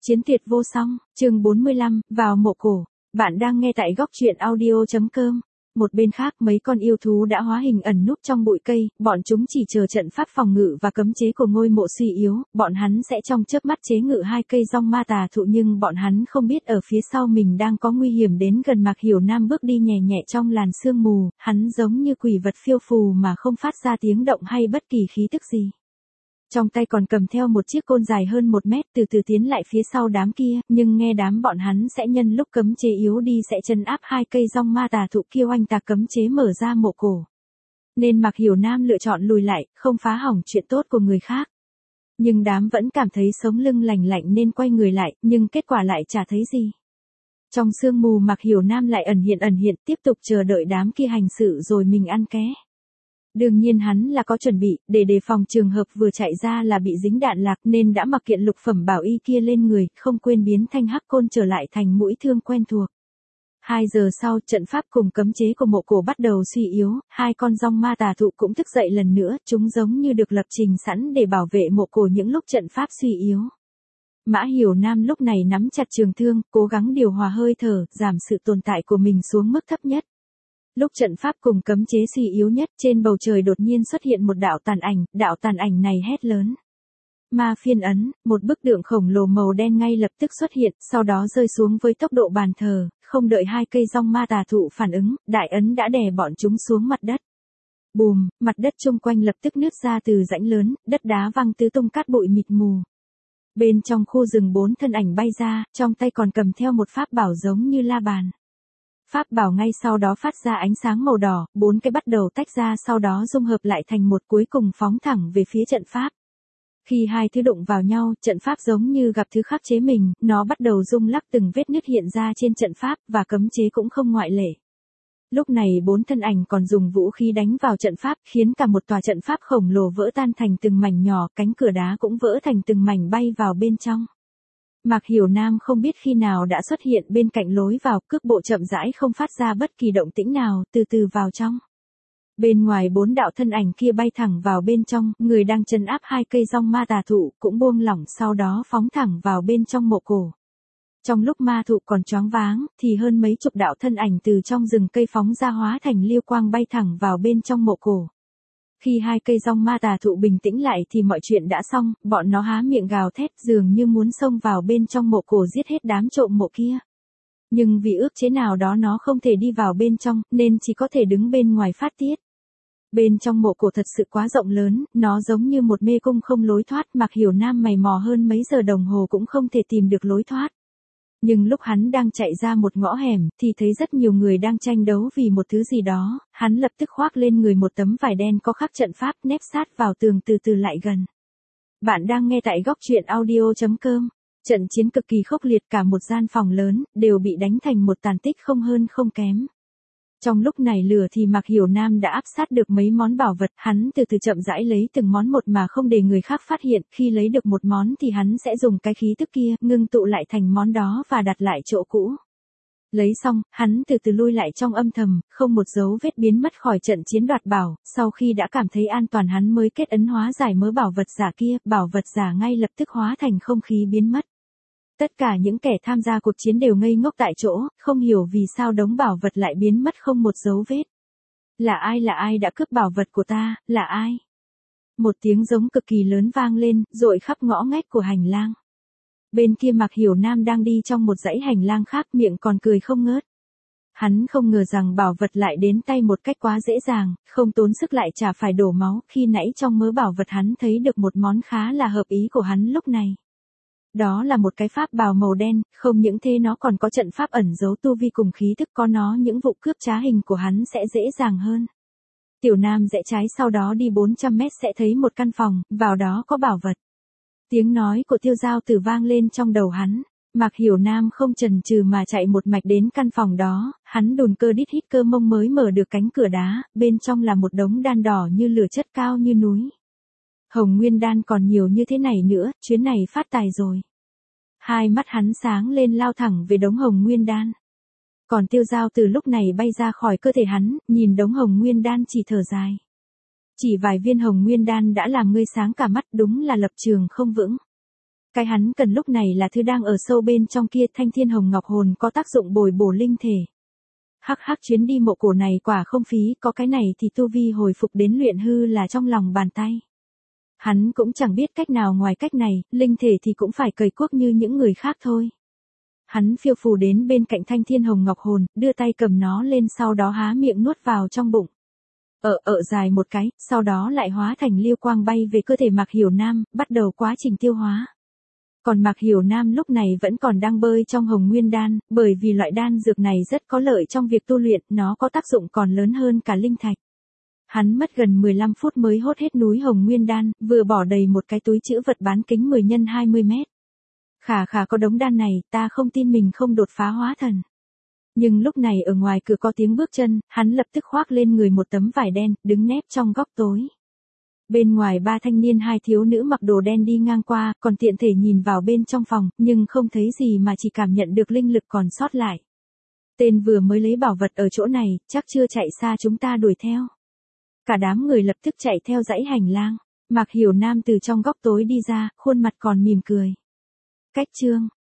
Chiến tuyệt vô song, chương 45, vào mộ cổ. Bạn đang nghe tại góc truyện audio.com. Một bên khác mấy con yêu thú đã hóa hình ẩn núp trong bụi cây, bọn chúng chỉ chờ trận pháp phòng ngự và cấm chế của ngôi mộ suy yếu, bọn hắn sẽ trong chớp mắt chế ngự hai cây rong ma tà thụ, nhưng bọn hắn không biết ở phía sau mình đang có nguy hiểm đến gần. Mạc Hiểu Nam bước đi nhẹ nhẹ trong làn sương mù, hắn giống như quỷ vật phiêu phù mà không phát ra tiếng động hay bất kỳ khí tức gì. Trong tay còn cầm theo một chiếc côn dài hơn 1 mét, từ từ tiến lại phía sau đám kia, nhưng nghe đám bọn hắn sẽ nhân lúc cấm chế yếu đi sẽ trấn áp hai cây rong ma tà thụ kia oanh tạc cấm chế mở ra mộ cổ. Nên Mạc Hiểu Nam lựa chọn lùi lại, không phá hỏng chuyện tốt của người khác. Nhưng đám vẫn cảm thấy sống lưng lành lạnh nên quay người lại, nhưng kết quả lại chả thấy gì. Trong sương mù Mạc Hiểu Nam lại ẩn hiện, tiếp tục chờ đợi đám kia hành sự rồi mình ăn ké. Đương nhiên hắn là có chuẩn bị, để đề phòng trường hợp vừa chạy ra là bị dính đạn lạc nên đã mặc kiện lục phẩm bảo y kia lên người, không quên biến thanh hắc côn trở lại thành mũi thương quen thuộc. 2 giờ sau, trận pháp cùng cấm chế của mộ cổ bắt đầu suy yếu, hai con rong ma tà thụ cũng thức dậy lần nữa, chúng giống như được lập trình sẵn để bảo vệ mộ cổ những lúc trận pháp suy yếu. Mã Hiểu Nam lúc này nắm chặt trường thương, cố gắng điều hòa hơi thở, giảm sự tồn tại của mình xuống mức thấp nhất. Lúc trận pháp cùng cấm chế suy yếu nhất, trên bầu trời đột nhiên xuất hiện một đạo tàn ảnh này hét lớn. Ma phiên ấn, một bức tượng khổng lồ màu đen ngay lập tức xuất hiện, sau đó rơi xuống với tốc độ bàn thờ, không đợi hai cây rong ma tà thụ phản ứng, đại ấn đã đè bọn chúng xuống mặt đất. Bùm, mặt đất chung quanh lập tức nứt ra từ rãnh lớn, đất đá văng tứ tung cát bụi mịt mù. Bên trong khu rừng 4 thân ảnh bay ra, trong tay còn cầm theo một pháp bảo giống như la bàn. Pháp bảo ngay sau đó phát ra ánh sáng màu đỏ, 4 cái bắt đầu tách ra sau đó dung hợp lại thành một, cuối cùng phóng thẳng về phía trận pháp. Khi hai thứ đụng vào nhau, trận pháp giống như gặp thứ khắc chế mình, nó bắt đầu rung lắc, từng vết nứt hiện ra trên trận pháp, và cấm chế cũng không ngoại lệ. Lúc này 4 thân ảnh còn dùng vũ khí đánh vào trận pháp, khiến cả một tòa trận pháp khổng lồ vỡ tan thành từng mảnh nhỏ, cánh cửa đá cũng vỡ thành từng mảnh bay vào bên trong. Mạc Hiểu Nam không biết khi nào đã xuất hiện bên cạnh lối vào, cước bộ chậm rãi không phát ra bất kỳ động tĩnh nào, từ từ vào trong. Bên ngoài 4 đạo thân ảnh kia bay thẳng vào bên trong, người đang trấn áp hai cây rong ma tà thụ cũng buông lỏng, sau đó phóng thẳng vào bên trong mộ cổ. Trong lúc ma thụ còn choáng váng, thì hơn mấy chục đạo thân ảnh từ trong rừng cây phóng ra hóa thành liêu quang bay thẳng vào bên trong mộ cổ. Khi hai cây rong ma tà thụ bình tĩnh lại thì mọi chuyện đã xong, bọn nó há miệng gào thét dường như muốn xông vào bên trong mộ cổ giết hết đám trộm mộ kia. Nhưng vì ước chế nào đó nó không thể đi vào bên trong, nên chỉ có thể đứng bên ngoài phát tiết. Bên trong mộ cổ thật sự quá rộng lớn, nó giống như một mê cung không lối thoát. Mạc Hiểu Nam mày mò hơn mấy giờ đồng hồ cũng không thể tìm được lối thoát. Nhưng lúc hắn đang chạy ra một ngõ hẻm, thì thấy rất nhiều người đang tranh đấu vì một thứ gì đó, hắn lập tức khoác lên người một tấm vải đen có khắc trận pháp, nép sát vào tường, từ từ lại gần. Bạn đang nghe tại góc truyện audio.com. Trận chiến cực kỳ khốc liệt, cả một gian phòng lớn, đều bị đánh thành một tàn tích không hơn không kém. Trong lúc này lửa thì Mạc Hiểu Nam đã áp sát được mấy món bảo vật, hắn từ từ chậm rãi lấy từng món một mà không để người khác phát hiện, khi lấy được một món thì hắn sẽ dùng cái khí tức kia, ngưng tụ lại thành món đó và đặt lại chỗ cũ. Lấy xong, hắn từ từ lui lại trong âm thầm, không một dấu vết biến mất khỏi trận chiến đoạt bảo, sau khi đã cảm thấy an toàn hắn mới kết ấn hóa giải mớ bảo vật giả kia, bảo vật giả ngay lập tức hóa thành không khí biến mất. Tất cả những kẻ tham gia cuộc chiến đều ngây ngốc tại chỗ, không hiểu vì sao đống bảo vật lại biến mất không một dấu vết. Là ai đã cướp bảo vật của ta, là ai? Một tiếng giống cực kỳ lớn vang lên, dội khắp ngõ ngách của hành lang. Bên kia Mạc Hiểu Nam đang đi trong một dãy hành lang khác, miệng còn cười không ngớt. Hắn không ngờ rằng bảo vật lại đến tay một cách quá dễ dàng, không tốn sức lại chả phải đổ máu, khi nãy trong mớ bảo vật hắn thấy được một món khá là hợp ý của hắn lúc này. Đó là một cái pháp bào màu đen, không những thế nó còn có trận pháp ẩn giấu tu vi cùng khí thức, có nó những vụ cướp trá hình của hắn sẽ dễ dàng hơn. Tiểu Nam rẽ trái sau đó đi 400 mét sẽ thấy một căn phòng, vào đó có bảo vật. Tiếng nói của Tiêu Giao Tử vang lên trong đầu hắn. Mạc Hiểu Nam không chần chừ mà chạy một mạch đến căn phòng đó, hắn đùn cơ đít hít cơ mông mới mở được cánh cửa đá, bên trong là một đống đan đỏ như lửa, chất cao như núi. Hồng Nguyên đan còn nhiều như thế này nữa, chuyến này phát tài rồi. Hai mắt hắn sáng lên, lao thẳng về đống Hồng Nguyên đan. Còn Tiêu Giao Tử lúc này bay ra khỏi cơ thể hắn, nhìn đống Hồng Nguyên đan chỉ thở dài. Chỉ vài viên Hồng Nguyên đan đã làm ngươi sáng cả mắt, đúng là lập trường không vững. Cái hắn cần lúc này là thứ đang ở sâu bên trong kia, thanh thiên hồng ngọc hồn có tác dụng bồi bổ linh thể. Hắc hắc, chuyến đi mộ cổ này quả không phí, có cái này thì tu vi hồi phục đến luyện hư là trong lòng bàn tay. Hắn cũng chẳng biết cách nào ngoài cách này, linh thể thì cũng phải cầy cuốc như những người khác thôi. Hắn phiêu phù đến bên cạnh thanh thiên hồng ngọc hồn, đưa tay cầm nó lên, sau đó há miệng nuốt vào trong bụng. Dài một cái, sau đó lại hóa thành lưu quang bay về cơ thể Mạc Hiểu Nam, bắt đầu quá trình tiêu hóa. Còn Mạc Hiểu Nam lúc này vẫn còn đang bơi trong Hồng Nguyên Đan, bởi vì loại đan dược này rất có lợi trong việc tu luyện, nó có tác dụng còn lớn hơn cả linh thạch. Hắn mất gần 15 phút mới hốt hết núi Hồng Nguyên Đan, vừa bỏ đầy một cái túi trữ vật bán kính 10 x 20 mét. Khả có đống đan này, ta không tin mình không đột phá hóa thần. Nhưng lúc này ở ngoài cửa có tiếng bước chân, hắn lập tức khoác lên người một tấm vải đen, đứng nép trong góc tối. Bên ngoài 3 thanh niên 2 thiếu nữ mặc đồ đen đi ngang qua, còn tiện thể nhìn vào bên trong phòng, nhưng không thấy gì mà chỉ cảm nhận được linh lực còn sót lại. Tên vừa mới lấy bảo vật ở chỗ này, chắc chưa chạy xa chúng ta đuổi theo. Cả đám người lập tức chạy theo dãy hành lang. Mạc Hiểu Nam từ trong góc tối đi ra, khuôn mặt còn mỉm cười. Cách chương